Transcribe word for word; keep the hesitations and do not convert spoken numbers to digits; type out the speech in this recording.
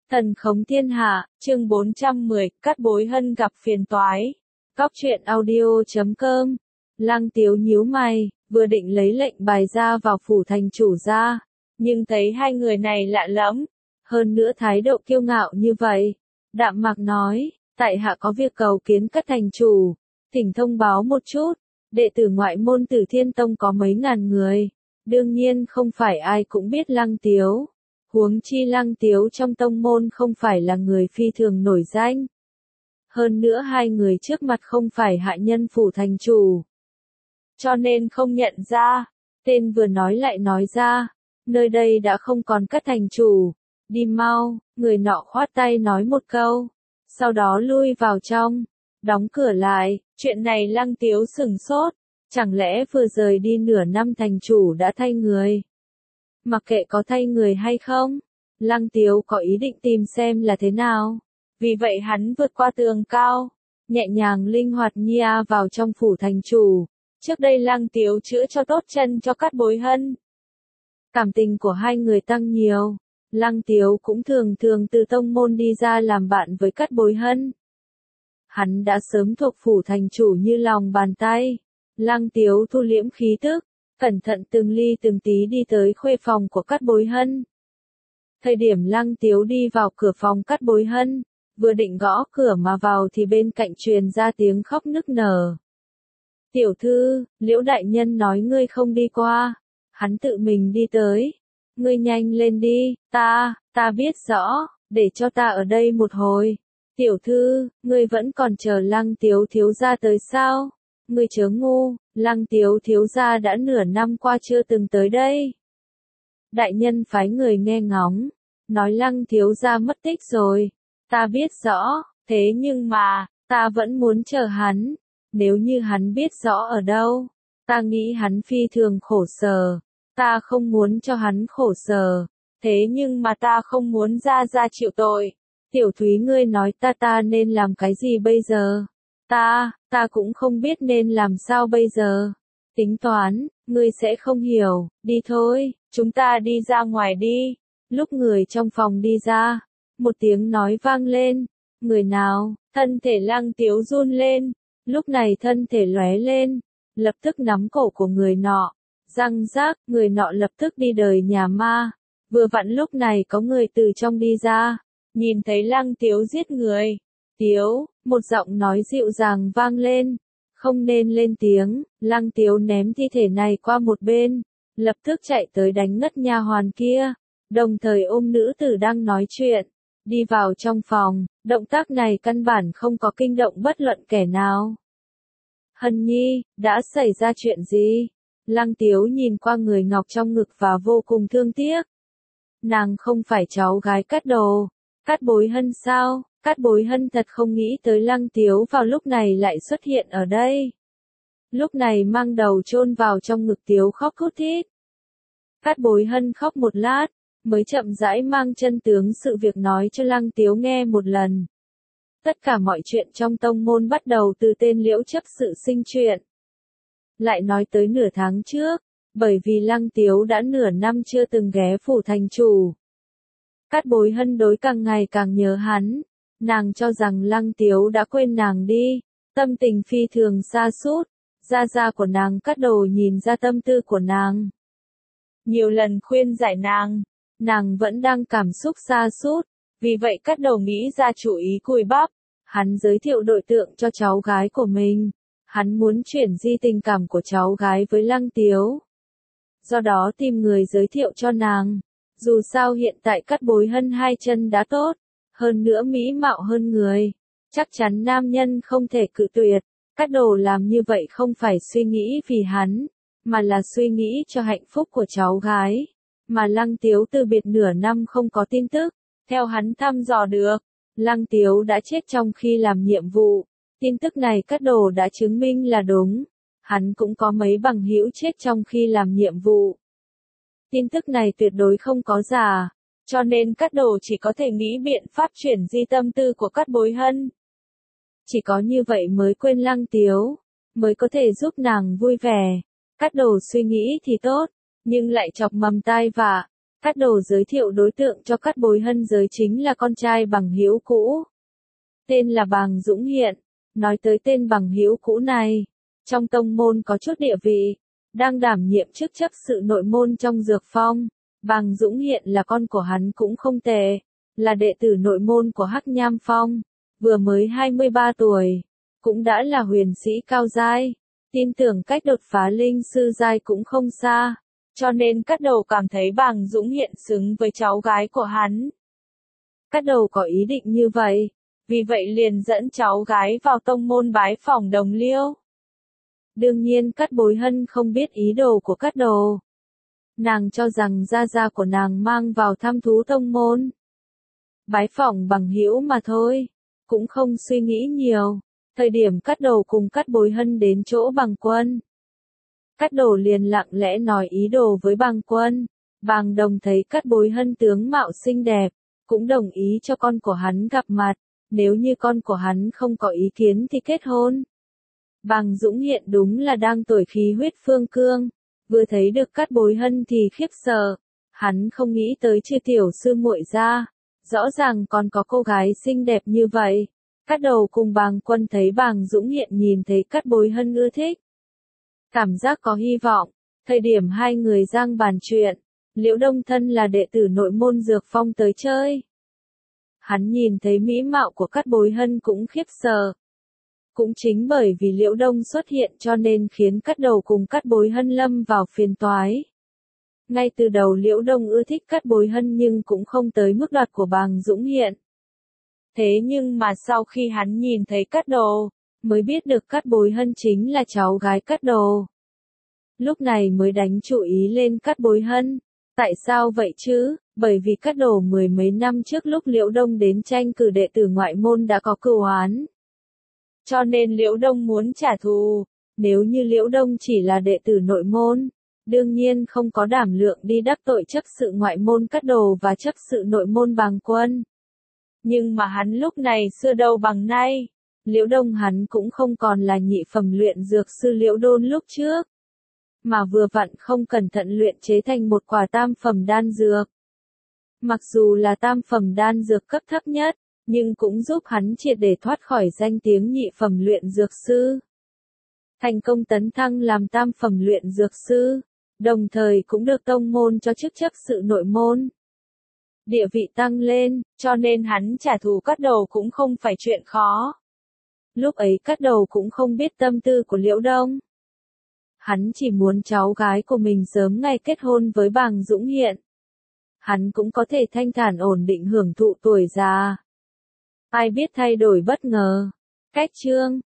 Thần khống thiên hạ, chương bốn trăm mười, Cát Bối Hân gặp phiền toái. Cóc truyện audio chấm com. Lăng Tiếu nhíu mày, vừa định lấy lệnh bài ra vào phủ thành chủ ra, nhưng thấy hai người này lạ lắm, hơn nữa thái độ kiêu ngạo như vậy. Đạm mạc nói, tại hạ có việc cầu kiến các thành chủ, thỉnh thông báo một chút, đệ tử ngoại môn Tử Thiên Tông có mấy ngàn người, đương nhiên không phải ai cũng biết Lăng Tiếu. Huống chi Lăng Tiếu trong tông môn không phải là người phi thường nổi danh. Hơn nữa hai người trước mặt không phải hạ nhân phủ thành chủ. Cho nên không nhận ra, tên vừa nói lại nói ra, nơi đây đã không còn các thành chủ, đi mau, người nọ khoát tay nói một câu, sau đó lui vào trong, đóng cửa lại, chuyện này Lăng Tiếu sửng sốt, chẳng lẽ vừa rời đi nửa năm thành chủ đã thay người? Mặc kệ có thay người hay không, Lăng Tiếu có ý định tìm xem là thế nào. Vì vậy hắn vượt qua tường cao, nhẹ nhàng linh hoạt nhia vào trong phủ thành chủ. Trước đây Lăng Tiếu chữa cho tốt chân cho Cát Bối Hân. Cảm tình của hai người tăng nhiều. Lăng Tiếu cũng thường thường từ tông môn đi ra làm bạn với Cát Bối Hân. Hắn đã sớm thuộc phủ thành chủ như lòng bàn tay. Lăng Tiếu thu liễm khí tức, cẩn thận từng ly từng tí đi tới khuê phòng của Cát Bối Hân. Thời điểm Lăng Tiếu đi vào cửa phòng Cát Bối Hân, vừa định gõ cửa mà vào thì bên cạnh truyền ra tiếng khóc nức nở. Tiểu thư, Liễu đại nhân nói ngươi không đi qua, hắn tự mình đi tới. Ngươi nhanh lên đi, ta, ta biết rõ, để cho ta ở đây một hồi. Tiểu thư, ngươi vẫn còn chờ Lăng Tiếu thiếu gia tới sao? Ngươi chớ ngu, Lăng Tiếu thiếu gia đã nửa năm qua chưa từng tới đây. Đại nhân phái người nghe ngóng, nói Lăng thiếu gia mất tích rồi. Ta biết rõ, thế nhưng mà, ta vẫn muốn chờ hắn. Nếu như hắn biết rõ ở đâu, ta nghĩ hắn phi thường khổ sở. Ta không muốn cho hắn khổ sở. Thế nhưng mà ta không muốn ra ra chịu tội. Tiểu Thúy ngươi nói ta ta nên làm cái gì bây giờ? Ta, ta cũng không biết nên làm sao bây giờ. Tính toán, ngươi sẽ không hiểu, đi thôi, chúng ta đi ra ngoài đi. Lúc người trong phòng đi ra, một tiếng nói vang lên. Người nào? Thân thể Lăng Tiếu run lên. Lúc này thân thể lóe lên, lập tức nắm cổ của người nọ. Răng rác, người nọ lập tức đi đời nhà ma. Vừa vặn lúc này có người từ trong đi ra, nhìn thấy Lăng Tiếu giết người. Tiếu, một giọng nói dịu dàng vang lên. Không nên lên tiếng, Lăng Tiếu ném thi thể này qua một bên, lập tức chạy tới đánh ngất nha hoàn kia, đồng thời ôm nữ tử đang nói chuyện, đi vào trong phòng. Động tác này căn bản không có kinh động bất luận kẻ nào. Hân nhi, đã xảy ra chuyện gì? Lăng Tiếu nhìn qua người ngọc trong ngực và vô cùng thương tiếc. Nàng không phải cháu gái Cát Đồ, Cát Bối Hân sao? Cát Bối Hân thật không nghĩ tới Lăng Tiếu vào lúc này lại xuất hiện ở đây. Lúc này mang đầu chôn vào trong ngực Tiếu khóc thút thít. Cát Bối Hân khóc một lát, mới chậm rãi mang chân tướng sự việc nói cho Lăng Tiếu nghe một lần. Tất cả mọi chuyện trong tông môn bắt đầu từ tên Liễu chấp sự sinh chuyện. Lại nói tới nửa tháng trước, bởi vì Lăng Tiếu đã nửa năm chưa từng ghé phủ thành chủ. Cát Bối Hân đối càng ngày càng nhớ hắn, nàng cho rằng Lăng Tiếu đã quên nàng đi, tâm tình phi thường sa sút. Gia gia của nàng Cát Đồ nhìn ra tâm tư của nàng. Nhiều lần khuyên giải nàng, nàng vẫn đang cảm xúc sa sút, vì vậy Cát Đồ nghĩ ra chủ ý cùi bắp. Hắn giới thiệu đối tượng cho cháu gái của mình. Hắn muốn chuyển di tình cảm của cháu gái với Lăng Tiếu. Do đó tìm người giới thiệu cho nàng. Dù sao hiện tại Cát Bối Hân hai chân đã tốt, hơn nữa mỹ mạo hơn người. Chắc chắn nam nhân không thể cự tuyệt. Cát Đồ làm như vậy không phải suy nghĩ vì hắn, mà là suy nghĩ cho hạnh phúc của cháu gái. Mà Lăng Tiếu từ biệt nửa năm không có tin tức. Theo hắn thăm dò được, Lăng Tiếu đã chết trong khi làm nhiệm vụ. Tin tức này Cát Đồ đã chứng minh là đúng. Hắn cũng có mấy bằng hữu chết trong khi làm nhiệm vụ. Tin tức này tuyệt đối không có giả, cho nên Cát Đồ chỉ có thể nghĩ biện pháp chuyển di tâm tư của Cát Bối Hân. Chỉ có như vậy mới quên Lăng Tiếu, mới có thể giúp nàng vui vẻ. Cát Đồ suy nghĩ thì tốt, nhưng lại chọc mầm tai vạ. Cát Đồ giới thiệu đối tượng cho Cát Bối Hân giới chính là con trai bằng hữu cũ. Tên là Bàng Dũng Hiện. Nói tới tên bằng hữu cũ này, trong tông môn có chút địa vị, đang đảm nhiệm chức chấp sự nội môn trong Dược Phong. Bàng Dũng Hiện là con của hắn cũng không tệ, là đệ tử nội môn của Hắc Nham Phong, vừa mới hai mươi ba tuổi, cũng đã là huyền sĩ cao giai, tin tưởng cách đột phá linh sư giai cũng không xa, cho nên Cát Đầu cảm thấy Bàng Dũng Hiện xứng với cháu gái của hắn. Cát Đầu có ý định như vậy, vì vậy liền dẫn cháu gái vào tông môn bái phỏng Đồng Liêu. Đương nhiên Cát Bối Hân không biết ý đồ của Cát Đồ. Nàng cho rằng gia gia của nàng mang vào thăm thú tông môn. Bái phỏng bằng hữu mà thôi, cũng không suy nghĩ nhiều. Thời điểm Cát Đồ cùng Cát Bối Hân đến chỗ Bàng Quân, Cát Đồ liền lặng lẽ nói ý đồ với Bàng Quân. Bàng Đồng thấy Cát Bối Hân tướng mạo xinh đẹp, cũng đồng ý cho con của hắn gặp mặt, nếu như con của hắn không có ý kiến thì kết hôn. Bàng Dũng Hiện đúng là đang tuổi khí huyết phương cương, vừa thấy được Cát Bối Hân thì khiếp sợ, hắn không nghĩ tới chia tiểu sư muội ra, rõ ràng còn có cô gái xinh đẹp như vậy. Cát Đầu cùng Bàng Quân thấy Bàng Dũng Hiện nhìn thấy Cát Bối Hân ưa thích, cảm giác có hy vọng. Thời điểm hai người giang bàn chuyện, Liễu Đông thân là đệ tử nội môn Dược Phong tới chơi. Hắn nhìn thấy mỹ mạo của Cát Bối Hân cũng khiếp sợ. Cũng chính bởi vì Liễu Đông xuất hiện cho nên khiến Cát Đầu cùng Cát Bối Hân lâm vào phiền toái. Ngay từ đầu Liễu Đông ưa thích Cát Bối Hân nhưng cũng không tới mức đoạt của Bàng Dũng Hiện. Thế nhưng mà sau khi hắn nhìn thấy Cát Đồ, mới biết được Cát Bối Hân chính là cháu gái Cát Đồ. Lúc này mới đánh chú ý lên Cát Bối Hân. Tại sao vậy chứ? Bởi vì Cát Đồ mười mấy năm trước lúc Liễu Đông đến tranh cử đệ tử ngoại môn đã có cừu oán. Cho nên Liễu Đông muốn trả thù. Nếu như Liễu Đông chỉ là đệ tử nội môn, đương nhiên không có đảm lượng đi đắc tội chấp sự ngoại môn Cát Đồ và chấp sự nội môn Bàng Quân. Nhưng mà hắn lúc này xưa đâu bằng nay, Liễu Đông hắn cũng không còn là nhị phẩm luyện dược sư Liễu Đôn lúc trước, mà vừa vặn không cẩn thận luyện chế thành một quả tam phẩm đan dược. Mặc dù là tam phẩm đan dược cấp thấp nhất, nhưng cũng giúp hắn triệt để thoát khỏi danh tiếng nhị phẩm luyện dược sư. Thành công tấn thăng làm tam phẩm luyện dược sư, đồng thời cũng được tông môn cho chức chấp sự nội môn. Địa vị tăng lên, cho nên hắn trả thù Cát Đầu cũng không phải chuyện khó. Lúc ấy Cát Đầu cũng không biết tâm tư của Liễu Đông. Hắn chỉ muốn cháu gái của mình sớm ngày kết hôn với Bàng Dũng Hiện. Hắn cũng có thể thanh thản ổn định hưởng thụ tuổi già. Ai biết thay đổi bất ngờ. Cách chương